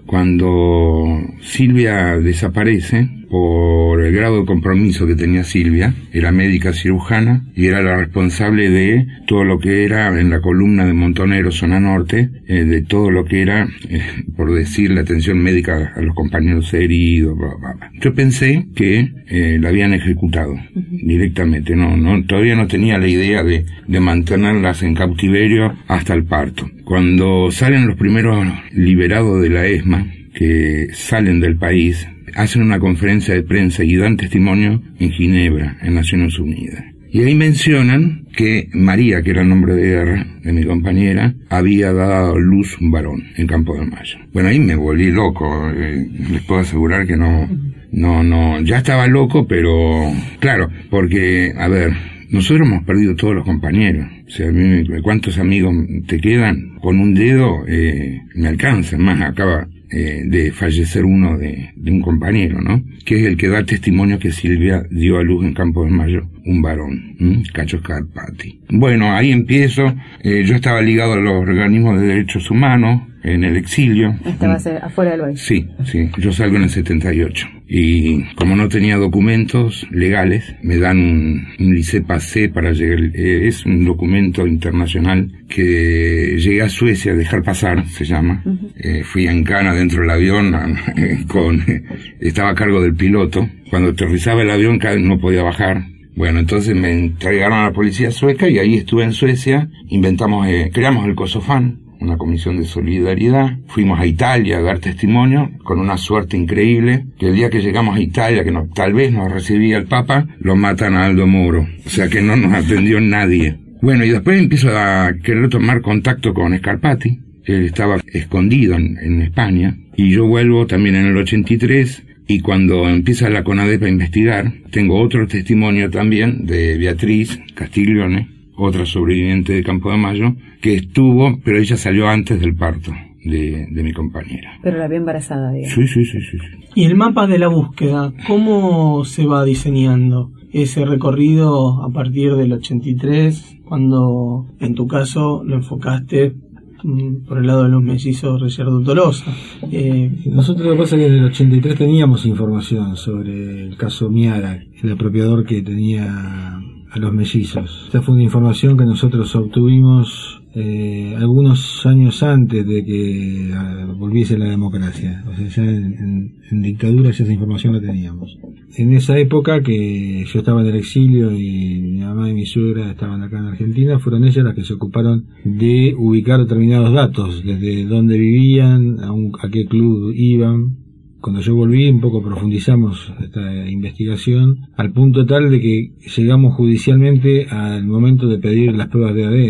Cuando Silvia desaparece, por el grado de compromiso que tenía Silvia, era médica cirujana y era la responsable de todo lo que era en la columna de Montoneros, zona norte, eh, de todo lo que era, eh, por decir, la atención médica a los compañeros heridos, bla, bla, bla. Yo pensé que eh, la habían ejecutado uh-huh. directamente, no, no, todavía no tenía la idea de, de mantenerlas en cautiverio hasta el parto. Cuando salen los primeros liberados de la ESMA, que salen del país, hacen una conferencia de prensa y dan testimonio en Ginebra, en Naciones Unidas. Y ahí mencionan que María, que era el nombre de guerra de mi compañera, había dado a luz un varón en Campo de Mayo. Bueno, ahí me volví loco, eh, les puedo asegurar que no, no, no, ya estaba loco, pero claro, porque, a ver, nosotros hemos perdido todos los compañeros. O sea, a mí, ¿cuántos amigos te quedan? Con un dedo eh, me alcanza, más acaba eh, de fallecer uno de, de un compañero, ¿no? Que es el que da testimonio que Silvia dio a luz en Campo de Mayo un varón, ¿m? Cacho Scarpati. Bueno, ahí empiezo, eh, yo estaba ligado a los organismos de derechos humanos en el exilio. Estabas afuera del país. Sí, sí, yo salgo en el setenta y ocho. Y como no tenía documentos legales, me dan un, un liceo-pase para llegar, eh, es un documento internacional que llegué a Suecia a dejar pasar, se llama. Uh-huh. Eh, fui en cana dentro del avión, eh, con, eh, estaba a cargo del piloto. Cuando aterrizaba el avión no podía bajar. Bueno, entonces me entregaron a la policía sueca y ahí estuve en Suecia, inventamos, eh, creamos el COSOFAN, una comisión de solidaridad, fuimos a Italia a dar testimonio, con una suerte increíble, que el día que llegamos a Italia, que no, tal vez nos recibía el Papa, lo matan a Aldo Moro, o sea que no nos atendió nadie. Bueno, y después empiezo a querer tomar contacto con Scarpati, él estaba escondido en, en España, y yo vuelvo también en el ochenta y tres, y cuando empieza la CONADEP a investigar, tengo otro testimonio también de Beatriz Castiglione, otra sobreviviente de Campo de Mayo, que estuvo, pero ella salió antes del parto de, de mi compañera. Pero la vi embarazada, digamos. Sí, sí, sí, sí, sí. Y el mapa de la búsqueda, ¿cómo se va diseñando ese recorrido a partir del ochenta y tres, cuando en tu caso lo enfocaste mm, por el lado de los mellizos Reyerdo Tolosa? Eh, Nosotros lo que pasa es que en el ochenta y tres teníamos información sobre el caso Miara, el apropiador que tenía a los mellizos. Esta fue una información que nosotros obtuvimos eh, algunos años antes de que uh, volviese la democracia. O sea, ya en, en, en dictadura ya esa información la teníamos. En esa época que yo estaba en el exilio y mi mamá y mi suegra estaban acá en Argentina, fueron ellas las que se ocuparon de ubicar determinados datos, desde dónde vivían, a, un, a qué club iban. Cuando yo volví, un poco profundizamos esta investigación, al punto tal de que llegamos judicialmente al momento de pedir las pruebas de A D N.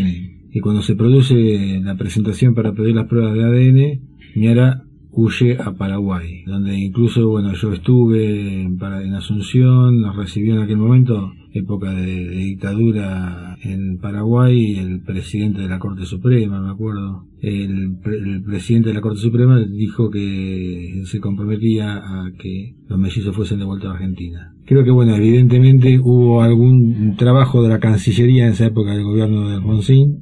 y cuando se produce la presentación para pedir las pruebas de A D N, Miara huye a Paraguay, donde incluso, bueno, yo estuve en, para, en Asunción, nos recibió en aquel momento, época de, de dictadura en Paraguay, el presidente de la Corte Suprema, me acuerdo, el, el presidente de la Corte Suprema dijo que se comprometía a que los mellizos fuesen devueltos a Argentina. Creo que, bueno, evidentemente hubo algún trabajo de la Cancillería en esa época del gobierno de Alfonsín,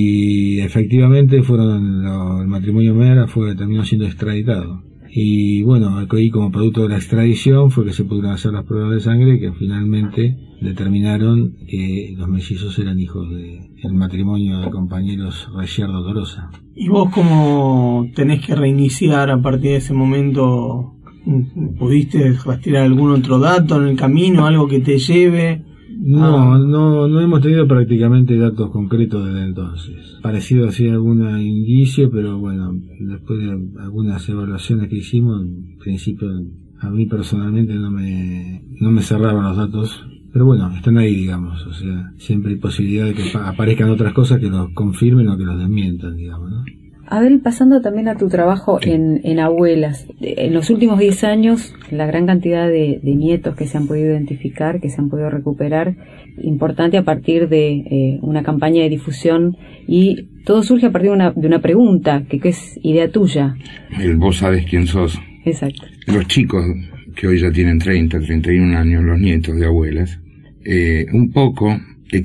y efectivamente fueron lo, el matrimonio Miara fue terminó siendo extraditado, y bueno, ahí como producto de la extradición fue que se pudieron hacer las pruebas de sangre que finalmente determinaron que los mellizos eran hijos del matrimonio de compañeros Reyerdo Torosa. ¿Y vos cómo tenés que reiniciar a partir de ese momento? ¿Pudiste rastrear algún otro dato en el camino, algo que te lleve? No, ah. no, no hemos tenido prácticamente datos concretos desde entonces. Parecido así algún indicio, pero bueno, después de algunas evaluaciones que hicimos, en principio a mí personalmente no me, no me cerraron los datos, pero bueno, están ahí, digamos, o sea, siempre hay posibilidad de que aparezcan otras cosas que los confirmen o que los desmientan, digamos, ¿no? Abel, pasando también a tu trabajo en, en abuelas, en los últimos diez años, la gran cantidad de, de nietos que se han podido identificar, que se han podido recuperar, importante a partir de eh, una campaña de difusión, y todo surge a partir de una, de una pregunta, que, que es idea tuya. El vos sabés quién sos. Exacto. Los chicos que hoy ya tienen treinta, treinta y un años, los nietos de abuelas, eh, un poco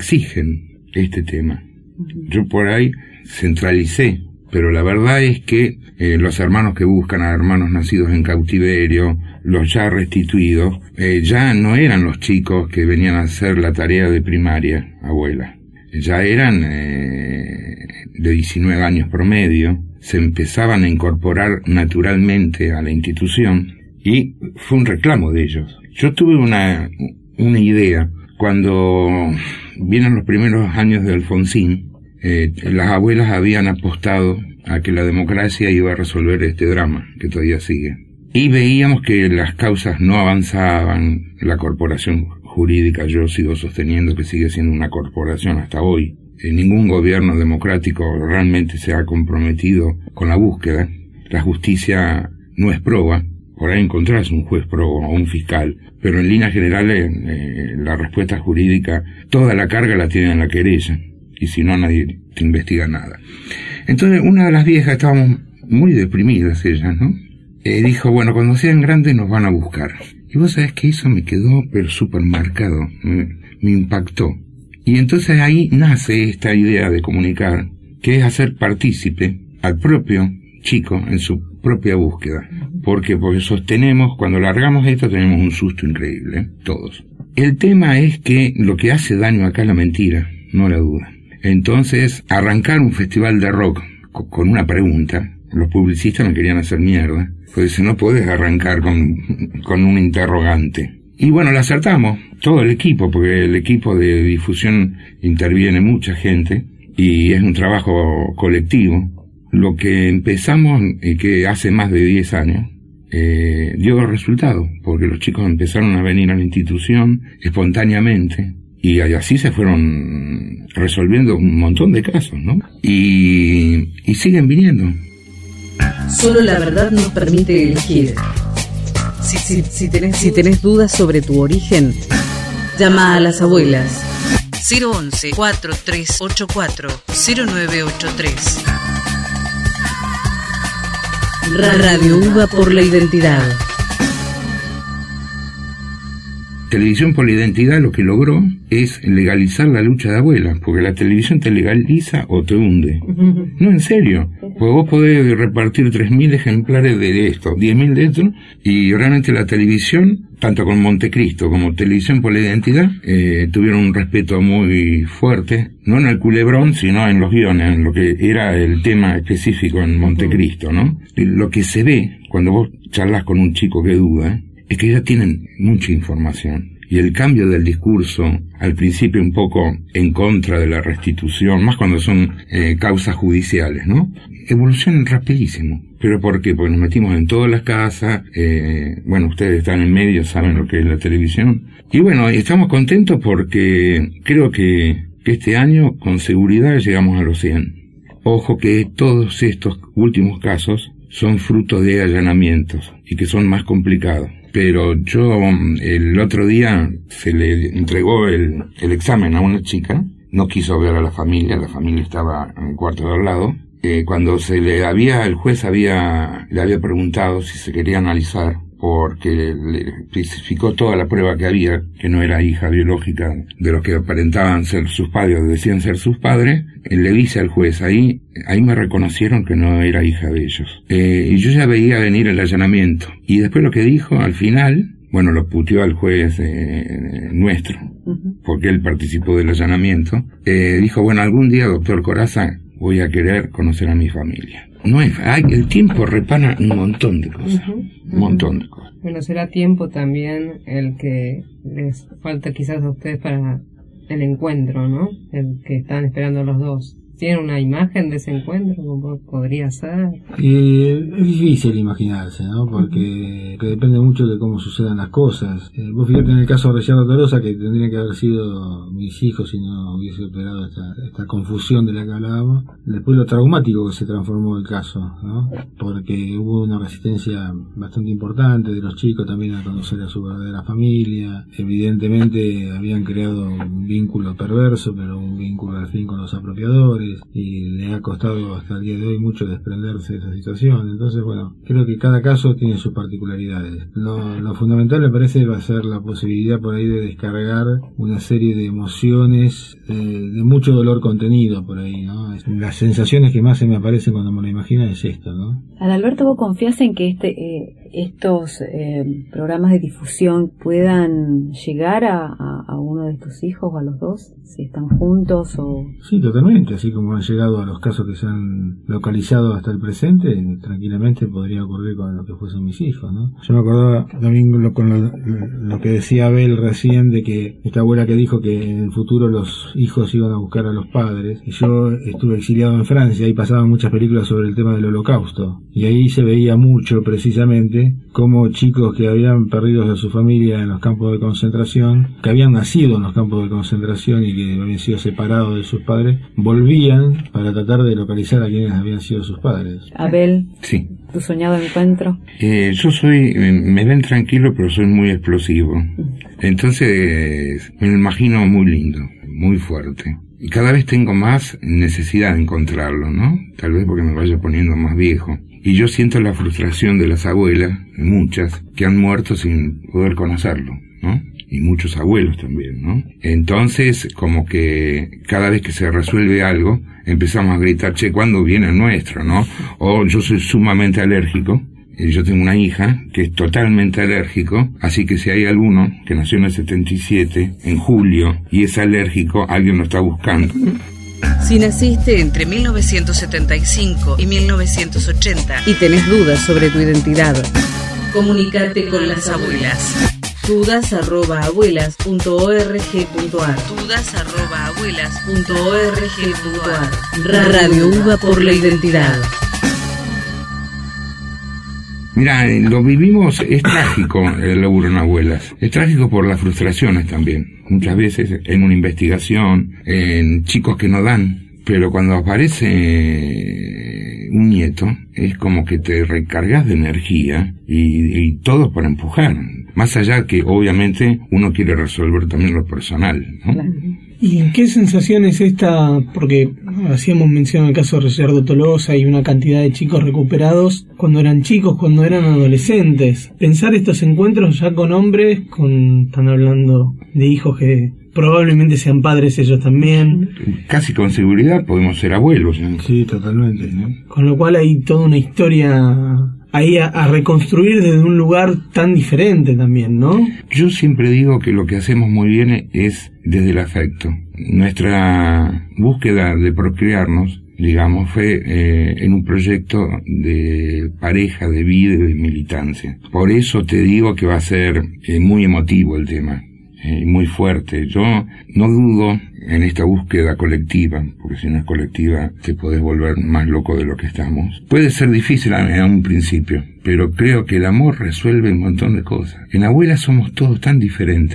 exigen este tema. Uh-huh. Yo por ahí centralicé, pero la verdad es que eh, los hermanos que buscan a hermanos nacidos en cautiverio, los ya restituidos, eh, ya no eran los chicos que venían a hacer la tarea de primaria, abuela. Ya eran eh, de diecinueve años promedio, se empezaban a incorporar naturalmente a la institución y fue un reclamo de ellos. Yo tuve una, una idea cuando vienen los primeros años de Alfonsín. Eh, las abuelas habían apostado a que la democracia iba a resolver este drama que todavía sigue, y veíamos que las causas no avanzaban. La corporación jurídica, yo sigo sosteniendo que sigue siendo una corporación hasta hoy. Eh, ningún gobierno democrático realmente se ha comprometido con la búsqueda. La justicia no es proba. Por ahí encontrás un juez probo o un fiscal, pero en líneas generales eh, la respuesta jurídica, toda la carga la tiene en la querella, y si no, nadie te investiga nada. Entonces, una de las viejas, estábamos muy deprimidas ellas, ¿no? Eh, dijo, bueno, cuando sean grandes nos van a buscar. Y vos sabés que eso me quedó, pero súper marcado, me, me impactó. Y entonces ahí nace esta idea de comunicar, que es hacer partícipe al propio chico en su propia búsqueda. ¿Por qué? Porque sostenemos, cuando largamos esto tenemos un susto increíble, ¿eh? Todos. El tema es que lo que hace daño acá es la mentira, no la duda. Entonces, arrancar un festival de rock con una pregunta, los publicistas me querían hacer mierda, pues no podés arrancar con, con un interrogante. Y bueno, la acertamos, todo el equipo, porque el equipo de difusión interviene mucha gente, y es un trabajo colectivo. Lo que empezamos, y que hace más de diez años, eh, dio resultado, porque los chicos empezaron a venir a la institución espontáneamente, y así se fueron resolviendo un montón de casos, ¿no? Y, y siguen viniendo. Solo la verdad nos permite elegir. Si, si, si, tenés, si tenés dudas sobre tu origen, llama a las abuelas. cero once, cuatro tres ocho cuatro, cero nueve ocho tres. Radio UBA por la identidad. Televisión por la Identidad lo que logró es legalizar la lucha de abuelas, porque la televisión te legaliza o te hunde. No, en serio, pues vos podés repartir tres mil ejemplares de esto, diez mil de esto, y realmente la televisión, tanto con Montecristo como Televisión por la Identidad, eh, tuvieron un respeto muy fuerte, no en el culebrón, sino en los guiones, en lo que era el tema específico en Montecristo, ¿no? Lo que se ve cuando vos charlas con un chico que duda, es que ya tienen mucha información. Y el cambio del discurso, al principio un poco en contra de la restitución, más cuando son eh, causas judiciales, ¿no? Evolucionan rapidísimo. ¿Pero por qué? Porque nos metimos en todas las casas, eh, bueno, ustedes están en medio, saben lo que es la televisión. Y bueno, estamos contentos porque creo que que este año con seguridad llegamos a los cien. Ojo que todos estos últimos casos son fruto de allanamientos y que son más complicados. Pero yo el otro día se le entregó el, el examen a una chica, no quiso ver a la familia, la familia estaba en el cuarto de al lado. Eh, cuando se le había, el juez había, le había preguntado si se quería analizar, porque le especificó toda la prueba que había, que no era hija biológica de los que aparentaban ser sus padres o decían ser sus padres. Le dice al juez, ahí ahí me reconocieron que no era hija de ellos. Eh, y yo ya veía venir el allanamiento. Y después lo que dijo al final, bueno, lo puteó al juez eh, nuestro, porque él participó del allanamiento. Eh, dijo, bueno, algún día, doctor Corazza, voy a querer conocer a mi familia. No es, hay, el tiempo repara un montón de cosas, uh-huh, un montón de cosas. Bueno, será tiempo también el que les falta quizás a ustedes para el encuentro, ¿no? El que están esperando los dos. ¿Tienen una imagen de ese encuentro? ¿Cómo podría ser? Y es difícil imaginarse, ¿no? Porque que depende mucho de cómo sucedan las cosas. Eh, vos fíjate en el caso de Ricciardo Tolosa, que tendría que haber sido mis hijos si no hubiese operado esta, esta confusión de la que hablábamos. Después lo traumático que se transformó el caso, ¿no? Porque hubo una resistencia bastante importante de los chicos también a conocer a su verdadera familia. Evidentemente habían creado un vínculo perverso, pero un vínculo al fin con los apropiadores. Y le ha costado hasta el día de hoy mucho desprenderse de esa situación. Entonces, bueno, creo que cada caso tiene sus particularidades. Lo, lo fundamental me parece va a ser la posibilidad por ahí de descargar una serie de emociones, eh, de mucho dolor contenido por ahí, ¿no? Las sensaciones que más se me aparecen cuando me lo imagino es esto, ¿no? Adalberto, ¿vos confías en que este eh, estos eh, programas de difusión puedan llegar a, a, a uno de tus hijos o a los dos, si están juntos o...? Sí, totalmente, así como han llegado a los casos que se han localizado hasta el presente, tranquilamente podría ocurrir con lo que fuesen mis hijos, ¿no? Yo me acordaba también lo, con lo, lo que decía Abel recién, de que esta abuela que dijo que en el futuro los hijos iban a buscar a los padres, y yo estuve exiliado en Francia y pasaban muchas películas sobre el tema del Holocausto, y ahí se veía mucho precisamente como chicos que habían perdido a su familia en los campos de concentración, que habían nacido en los campos de concentración y que habían sido separados de sus padres, volvían para tratar de localizar a quienes habían sido sus padres. Abel, sí. ¿Tu soñado encuentro? Eh, yo soy, me ven tranquilo, pero soy muy explosivo. Entonces, me lo imagino muy lindo, muy fuerte. Y cada vez tengo más necesidad de encontrarlo, ¿no? Tal vez porque me vaya poniendo más viejo. Y yo siento la frustración de las abuelas, muchas, que han muerto sin poder conocerlo, ¿no? Y muchos abuelos también, ¿no? Entonces, como que cada vez que se resuelve algo, empezamos a gritar, che, ¿cuándo viene el nuestro, no? O yo soy sumamente alérgico, y yo tengo una hija que es totalmente alérgico, así que si hay alguno que nació en el setenta y siete, en julio, y es alérgico, alguien lo está buscando. Si naciste entre mil novecientos setenta y cinco y mil novecientos ochenta y tenés dudas sobre tu identidad, comunícate con las abuelas. dudas arroba abuelas punto org punto ar dudas arroba abuelas punto org punto ar Radio UBA por la identidad. Mira, lo vivimos, es trágico el laburo en abuelas, es trágico por las frustraciones también, muchas veces en una investigación, en chicos que no dan, pero cuando aparece un nieto, es como que te recargas de energía y, y todo para empujar, más allá que obviamente uno quiere resolver también lo personal, ¿no? Claro. ¿Y qué sensación es esta? Porque hacíamos mención al caso de Ricciardo Tolosa y una cantidad de chicos recuperados cuando eran chicos, cuando eran adolescentes. Pensar estos encuentros ya con hombres, con están hablando de hijos que probablemente sean padres ellos también. Casi con seguridad podemos ser abuelos, ¿no? Sí, totalmente, ¿no? Con lo cual hay toda una historia ahí a, a reconstruir desde un lugar tan diferente también, ¿no? Yo siempre digo que lo que hacemos muy bien es desde el afecto. Nuestra búsqueda de procrearnos, digamos, fue eh, en un proyecto de pareja, de vida y de militancia. Por eso te digo que va a ser eh, muy emotivo el tema. Eh, muy fuerte. Yo no dudo en esta búsqueda colectiva, porque si no es colectiva te podés volver más loco de lo que estamos. Puede ser difícil en un principio, pero creo que el amor resuelve un montón de cosas. En abuelas somos todos tan diferentes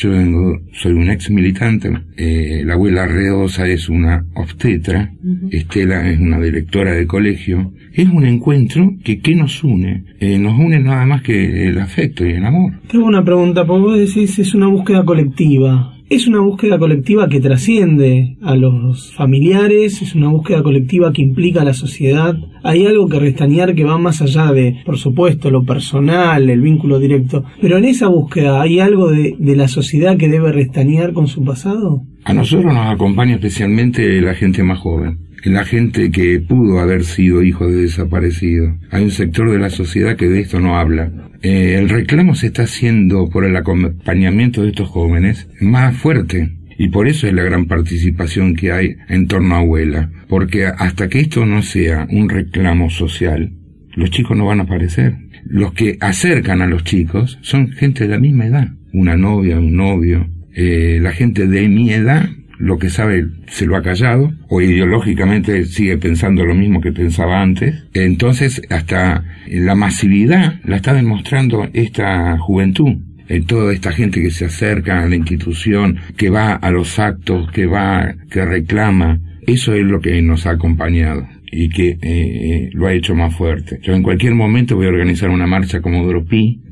Yo vengo, soy un ex militante, eh, la abuela Reosa es una obstetra, uh-huh. Estela es una directora de colegio. Es un encuentro que, ¿qué nos une? Eh, nos une nada más que el afecto y el amor. Tengo una pregunta, porque vos decís es una búsqueda colectiva. Es una búsqueda colectiva que trasciende a los familiares, es una búsqueda colectiva que implica a la sociedad. Hay algo que restañar que va más allá de, por supuesto, lo personal, el vínculo directo. Pero en esa búsqueda, ¿hay algo de, de la sociedad que debe restañar con su pasado? A nosotros nos acompaña especialmente la gente más joven. La gente que pudo haber sido hijo de desaparecido. Hay un sector de la sociedad que de esto no habla. Eh, el reclamo se está haciendo por el acompañamiento de estos jóvenes más fuerte. Y por eso es la gran participación que hay en torno a abuela. Porque hasta que esto no sea un reclamo social, los chicos no van a aparecer. Los que acercan a los chicos son gente de la misma edad. Una novia, un novio. Eh, la gente de mi edad, lo que sabe se lo ha callado, o ideológicamente sigue pensando lo mismo que pensaba antes. Entonces, hasta la masividad la está demostrando esta juventud. Eh, toda esta gente que se acerca a la institución, que va a los actos, que va, que reclama, eso es lo que nos ha acompañado y que eh, lo ha hecho más fuerte. Yo en cualquier momento voy a organizar una marcha como Dropí,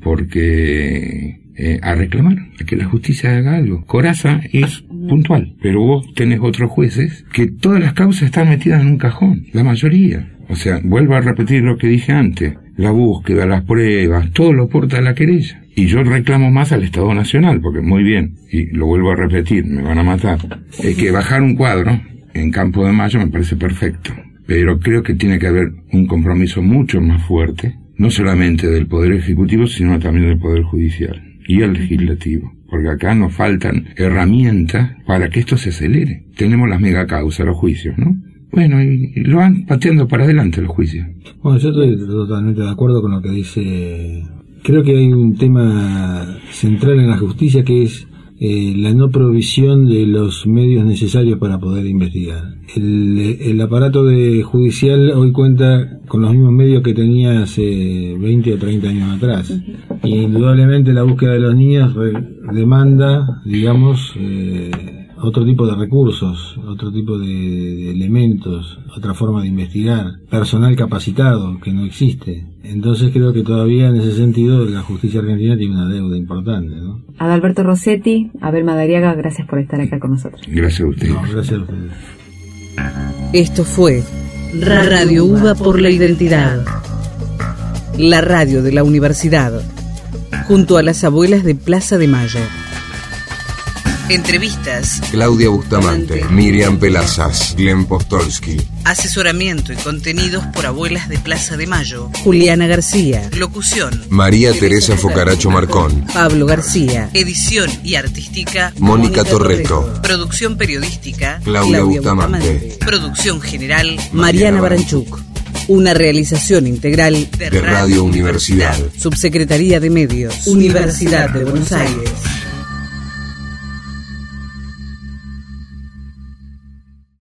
porque Eh, a reclamar, a que la justicia haga algo. Corazza es puntual, pero vos tenés otros jueces que todas las causas están metidas en un cajón, la mayoría. O sea, vuelvo a repetir lo que dije antes, la búsqueda, las pruebas, todo lo porta a la querella. Y yo reclamo más al Estado Nacional, porque muy bien, y lo vuelvo a repetir, me van a matar, es que bajar un cuadro en Campo de Mayo me parece perfecto, pero creo que tiene que haber un compromiso mucho más fuerte, no solamente del Poder Ejecutivo, sino también del Poder Judicial y el legislativo, porque acá nos faltan herramientas para que esto se acelere. Tenemos las megacausas, los juicios, ¿no? Bueno, y, y lo van pateando para adelante los juicios. Bueno, yo estoy totalmente de acuerdo con lo que dice. Creo que hay un tema central en la justicia que es eh, la no provisión de los medios necesarios para poder investigar. El, el aparato de judicial hoy cuenta con los mismos medios que tenía hace veinte o treinta años atrás. Uh-huh. Y indudablemente la búsqueda de los niños demanda, digamos, eh, otro tipo de recursos, otro tipo de, de elementos, otra forma de investigar, personal capacitado que no existe. Entonces creo que todavía en ese sentido la justicia argentina tiene una deuda importante, ¿no? Adalberto Rossetti, Abel Madariaga, gracias por estar acá con nosotros. Gracias a ustedes. No, gracias a ustedes. Esto fue Radio UBA por la Identidad, la radio de la universidad, junto a las abuelas de Plaza de Mayo. Entrevistas. Claudia Bustamante, Miriam Pelazas, Glenn Postolsky. Asesoramiento y contenidos por abuelas de Plaza de Mayo. Juliana García. Locución. María Teresa Focaracho Marcón. Pablo García. Edición y artística. Mónica Torreto. Producción periodística. Claudia, Claudia Bustamante. Bustamante. Producción general. Mariana Baranchuk. Una realización integral de, de Radio, Radio Universidad. Subsecretaría de Medios. Universidad de Buenos Aires.